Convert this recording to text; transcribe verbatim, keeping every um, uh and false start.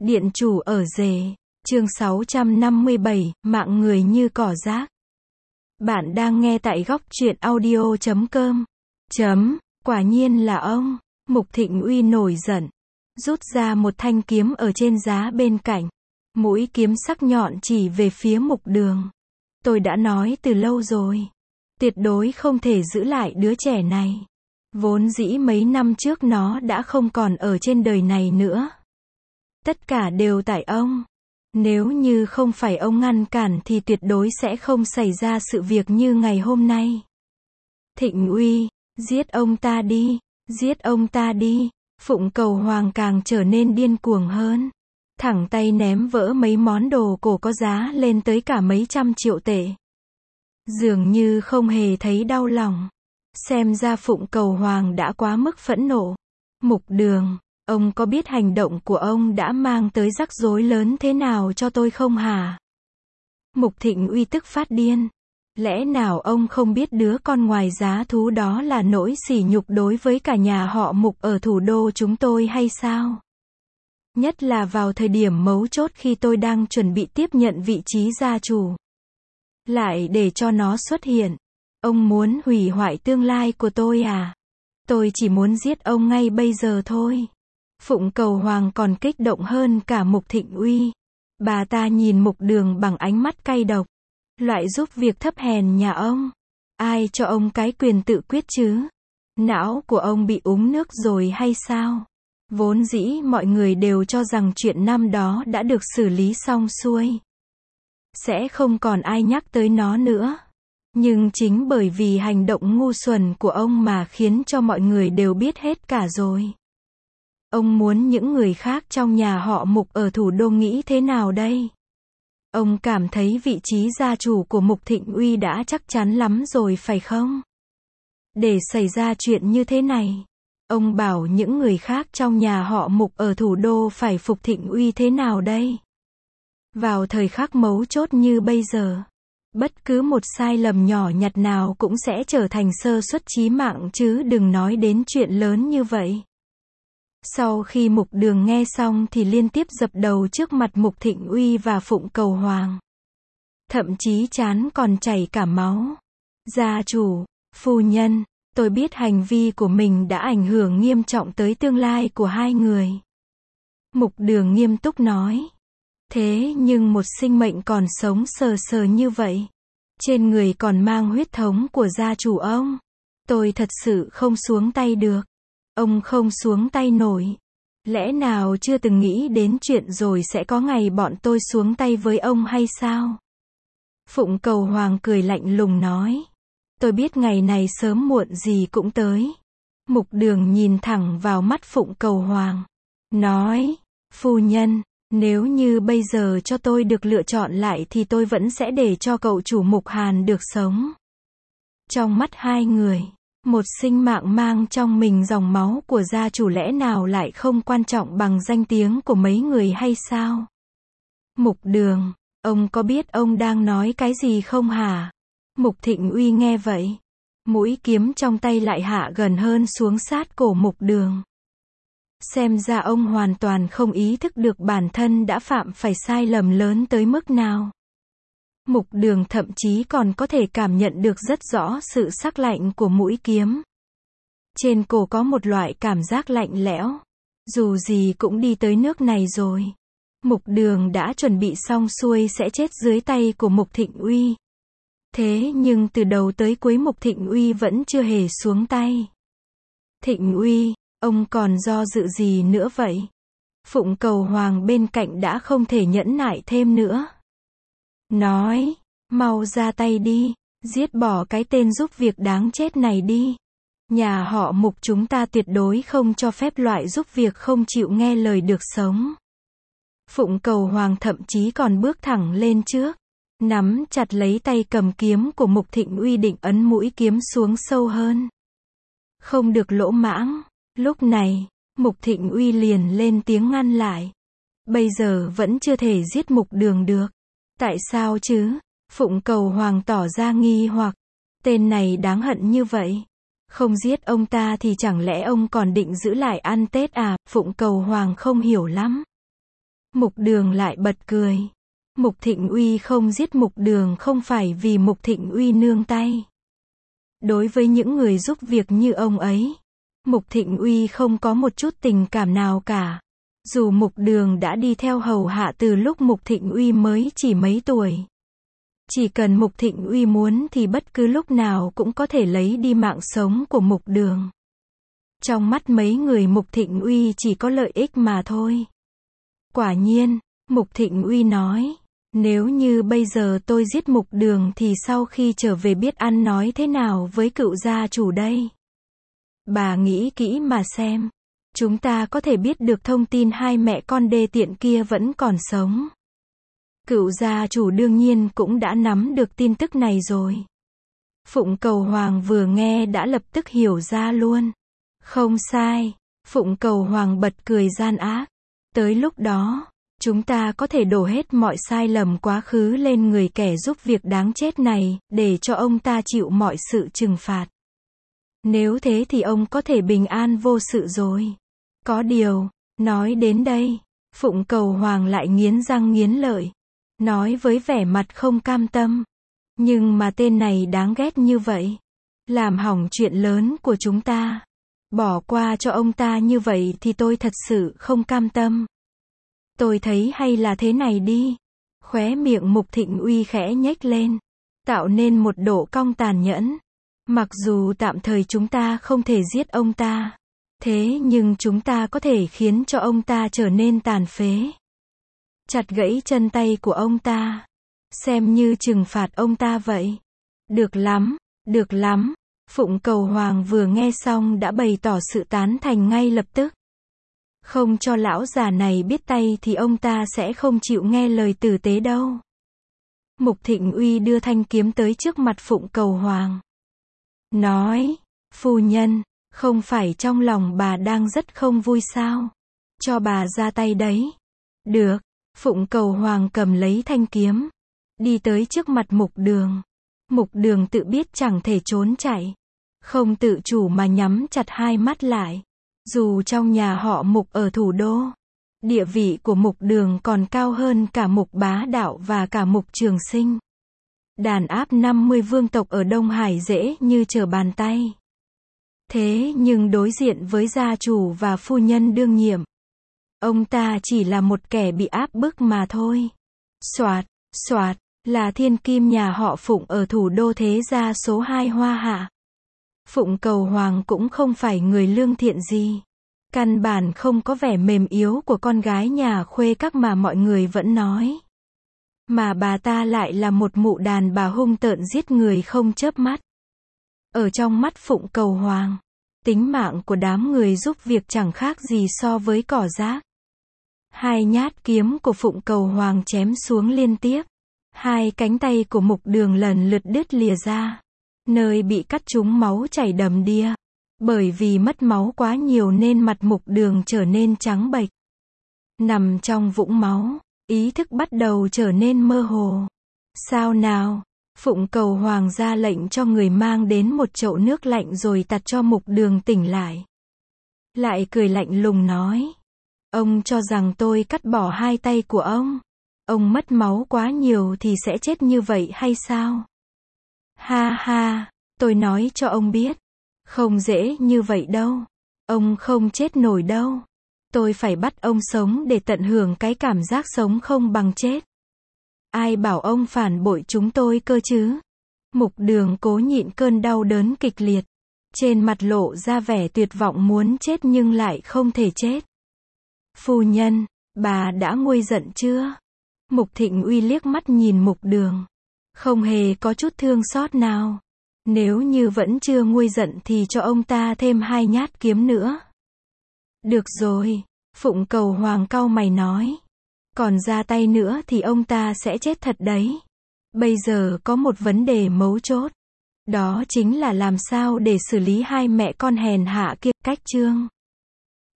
Điện chủ ở rể, chương sáu trăm năm mươi bảy, mạng người như cỏ rác. Bạn đang nghe tại góc truyện audio chấm com. Chấm, quả nhiên là ông. Mục Thịnh Uy nổi giận, rút ra một thanh kiếm ở trên giá bên cạnh. Mũi kiếm sắc nhọn chỉ về phía Mục Đường. Tôi đã nói từ lâu rồi. Tuyệt đối không thể giữ lại đứa trẻ này. Vốn dĩ mấy năm trước nó đã không còn ở trên đời này nữa. Tất cả đều tại ông. Nếu như không phải ông ngăn cản thì tuyệt đối sẽ không xảy ra sự việc như ngày hôm nay. Thịnh Uy, giết ông ta đi, giết ông ta đi. Phụng Cầu Hoàng càng trở nên điên cuồng hơn. Thẳng tay ném vỡ mấy món đồ cổ có giá lên tới cả mấy trăm triệu tệ. Dường như không hề thấy đau lòng. Xem ra Phụng Cầu Hoàng đã quá mức phẫn nộ. Mục Đường, ông có biết hành động của ông đã mang tới rắc rối lớn thế nào cho tôi không hả? Mục Thịnh Uy tức phát điên. Lẽ nào ông không biết đứa con ngoài giá thú đó là nỗi sỉ nhục đối với cả nhà họ Mục ở thủ đô chúng tôi hay sao? Nhất là vào thời điểm mấu chốt khi tôi đang chuẩn bị tiếp nhận vị trí gia chủ. Lại để cho nó xuất hiện. Ông muốn hủy hoại tương lai của tôi à? Tôi chỉ muốn giết ông ngay bây giờ thôi. Phụng Cầu Hoàng còn kích động hơn cả Mục Thịnh Uy. Bà ta nhìn Mục Đường bằng ánh mắt cay độc. Loại giúp việc thấp hèn nhà ông. Ai cho ông cái quyền tự quyết chứ? Não của ông bị uống nước rồi hay sao? Vốn dĩ mọi người đều cho rằng chuyện năm đó đã được xử lý xong xuôi. Sẽ không còn ai nhắc tới nó nữa. Nhưng chính bởi vì hành động ngu xuẩn của ông mà khiến cho mọi người đều biết hết cả rồi. Ông muốn những người khác trong nhà họ Mục ở thủ đô nghĩ thế nào đây? Ông cảm thấy vị trí gia chủ của Mục Thịnh Uy đã chắc chắn lắm rồi phải không? Để xảy ra chuyện như thế này, ông bảo những người khác trong nhà họ Mục ở thủ đô phải phục Thịnh Uy thế nào đây? Vào thời khắc mấu chốt như bây giờ, bất cứ một sai lầm nhỏ nhặt nào cũng sẽ trở thành sơ suất chí mạng chứ đừng nói đến chuyện lớn như vậy. Sau khi Mục Đường nghe xong thì liên tiếp dập đầu trước mặt Mục Thịnh Uy và Phụng Cầu Hoàng. Thậm chí trán còn chảy cả máu. Gia chủ, phu nhân, tôi biết hành vi của mình đã ảnh hưởng nghiêm trọng tới tương lai của hai người. Mục Đường nghiêm túc nói. Thế nhưng một sinh mệnh còn sống sờ sờ như vậy, trên người còn mang huyết thống của gia chủ ông. Tôi thật sự không xuống tay được. Ông không xuống tay nổi. Lẽ nào chưa từng nghĩ đến chuyện rồi sẽ có ngày bọn tôi xuống tay với ông hay sao? Phụng Cầu Hoàng cười lạnh lùng nói. Tôi biết ngày này sớm muộn gì cũng tới. Mục Đường nhìn thẳng vào mắt Phụng Cầu Hoàng. Nói, phu nhân, nếu như bây giờ cho tôi được lựa chọn lại thì tôi vẫn sẽ để cho cậu chủ Mục Hàn được sống. Trong mắt hai người, một sinh mạng mang trong mình dòng máu của gia chủ lẽ nào lại không quan trọng bằng danh tiếng của mấy người hay sao? Mục Đường, ông có biết ông đang nói cái gì không hả? Mục Thịnh Uy nghe vậy, mũi kiếm trong tay lại hạ gần hơn xuống sát cổ Mục Đường. Xem ra ông hoàn toàn không ý thức được bản thân đã phạm phải sai lầm lớn tới mức nào. Mục Đường thậm chí còn có thể cảm nhận được rất rõ sự sắc lạnh của mũi kiếm. Trên cổ có một loại cảm giác lạnh lẽo. Dù gì cũng đi tới nước này rồi. Mục Đường đã chuẩn bị xong xuôi sẽ chết dưới tay của Mục Thịnh Uy. Thế nhưng từ đầu tới cuối Mục Thịnh Uy vẫn chưa hề xuống tay. Thịnh Uy, ông còn do dự gì nữa vậy? Phụng Cầu Hoàng bên cạnh đã không thể nhẫn nại thêm nữa. Nói, mau ra tay đi, giết bỏ cái tên giúp việc đáng chết này đi. Nhà họ Mục chúng ta tuyệt đối không cho phép loại giúp việc không chịu nghe lời được sống. Phụng Cầu Hoàng thậm chí còn bước thẳng lên trước, nắm chặt lấy tay cầm kiếm của Mục Thịnh Uy định ấn mũi kiếm xuống sâu hơn. Không được lỗ mãng. Lúc này, Mục Thịnh Uy liền lên tiếng ngăn lại. Bây giờ vẫn chưa thể giết Mục Đường được. Tại sao chứ? Phụng Cầu Hoàng tỏ ra nghi hoặc. Tên này đáng hận như vậy. Không giết ông ta thì chẳng lẽ ông còn định giữ lại ăn Tết à? Phụng Cầu Hoàng không hiểu lắm. Mục Mục Đường lại bật cười. Mục Thịnh Uy không giết Mục Đường không phải vì Mục Thịnh Uy nương tay. Đối với những người giúp việc như ông ấy, Mục Thịnh Uy không có một chút tình cảm nào cả. Dù Mục Đường đã đi theo hầu hạ từ lúc Mục Thịnh Uy mới chỉ mấy tuổi. Chỉ cần Mục Thịnh Uy muốn thì bất cứ lúc nào cũng có thể lấy đi mạng sống của Mục Đường. Trong mắt mấy người Mục Thịnh Uy chỉ có lợi ích mà thôi. Quả nhiên, Mục Thịnh Uy nói, nếu như bây giờ tôi giết Mục Đường thì sau khi trở về biết ăn nói thế nào với cựu gia chủ đây? Bà nghĩ kỹ mà xem. Chúng ta có thể biết được thông tin hai mẹ con đê tiện kia vẫn còn sống. Cựu gia chủ đương nhiên cũng đã nắm được tin tức này rồi. Phụng Cầu Hoàng vừa nghe đã lập tức hiểu ra luôn. Không sai, Phụng Cầu Hoàng bật cười gian ác. Tới lúc đó, chúng ta có thể đổ hết mọi sai lầm quá khứ lên người kẻ giúp việc đáng chết này, để cho ông ta chịu mọi sự trừng phạt. Nếu thế thì ông có thể bình an vô sự rồi. Có điều, nói đến đây, Phụng Cầu Hoàng lại nghiến răng nghiến lợi. Nói với vẻ mặt không cam tâm. Nhưng mà tên này đáng ghét như vậy. Làm hỏng chuyện lớn của chúng ta. Bỏ qua cho ông ta như vậy thì tôi thật sự không cam tâm. Tôi thấy hay là thế này đi. Khóe miệng Mục Thịnh Uy khẽ nhếch lên. Tạo nên một độ cong tàn nhẫn. Mặc dù tạm thời chúng ta không thể giết ông ta. Thế nhưng chúng ta có thể khiến cho ông ta trở nên tàn phế. Chặt gãy chân tay của ông ta. Xem như trừng phạt ông ta vậy. Được lắm, được lắm. Phụng Cầu Hoàng vừa nghe xong đã bày tỏ sự tán thành ngay lập tức. Không cho lão già này biết tay thì ông ta sẽ không chịu nghe lời tử tế đâu. Mục Thịnh Uy đưa thanh kiếm tới trước mặt Phụng Cầu Hoàng. Nói, phu nhân, không phải trong lòng bà đang rất không vui sao? Cho bà ra tay đấy. Được, Phụng Cầu Hoàng cầm lấy thanh kiếm. Đi tới trước mặt Mục Đường. Mục Đường tự biết chẳng thể trốn chạy. Không tự chủ mà nhắm chặt hai mắt lại. Dù trong nhà họ Mục ở thủ đô, địa vị của Mục Đường còn cao hơn cả Mục Bá Đạo và cả Mục Trường Sinh. Đàn áp năm mươi vương tộc ở Đông Hải dễ như trở bàn tay. Thế nhưng đối diện với gia chủ và phu nhân đương nhiệm, ông ta chỉ là một kẻ bị áp bức mà thôi. Soạt, soạt, là thiên kim nhà họ Phụng ở thủ đô thế gia số hai Hoa Hạ. Phụng Cầu Hoàng cũng không phải người lương thiện gì. Căn bản không có vẻ mềm yếu của con gái nhà khuê các mà mọi người vẫn nói. Mà bà ta lại là một mụ đàn bà hung tợn giết người không chớp mắt. Ở trong mắt Phụng Cầu Hoàng, tính mạng của đám người giúp việc chẳng khác gì so với cỏ rác. Hai nhát kiếm của Phụng Cầu Hoàng chém xuống liên tiếp. Hai cánh tay của Mục Đường lần lượt đứt lìa ra. Nơi bị cắt trúng máu chảy đầm đìa. Bởi vì mất máu quá nhiều nên mặt Mục Đường trở nên trắng bệch. Nằm trong vũng máu, ý thức bắt đầu trở nên mơ hồ. Sao nào? Phụng Cầu Hoàng ra lệnh cho người mang đến một chậu nước lạnh rồi tạt cho Mục Đường tỉnh lại. Lại cười lạnh lùng nói. Ông cho rằng tôi cắt bỏ hai tay của ông. Ông mất máu quá nhiều thì sẽ chết như vậy hay sao? Ha ha, tôi nói cho ông biết. Không dễ như vậy đâu. Ông không chết nổi đâu. Tôi phải bắt ông sống để tận hưởng cái cảm giác sống không bằng chết. Ai bảo ông phản bội chúng tôi cơ chứ? Mục Đường cố nhịn cơn đau đớn kịch liệt. Trên mặt lộ ra vẻ tuyệt vọng muốn chết nhưng lại không thể chết. Phu nhân, bà đã nguôi giận chưa? Mục Thịnh Uy liếc mắt nhìn Mục Đường. Không hề có chút thương xót nào. Nếu như vẫn chưa nguôi giận thì cho ông ta thêm hai nhát kiếm nữa. Được rồi, Phụng Cầu Hoàng cau mày nói. Còn ra tay nữa thì ông ta sẽ chết thật đấy. Bây giờ có một vấn đề mấu chốt. Đó chính là làm sao để xử lý hai mẹ con hèn hạ kia. Cách chương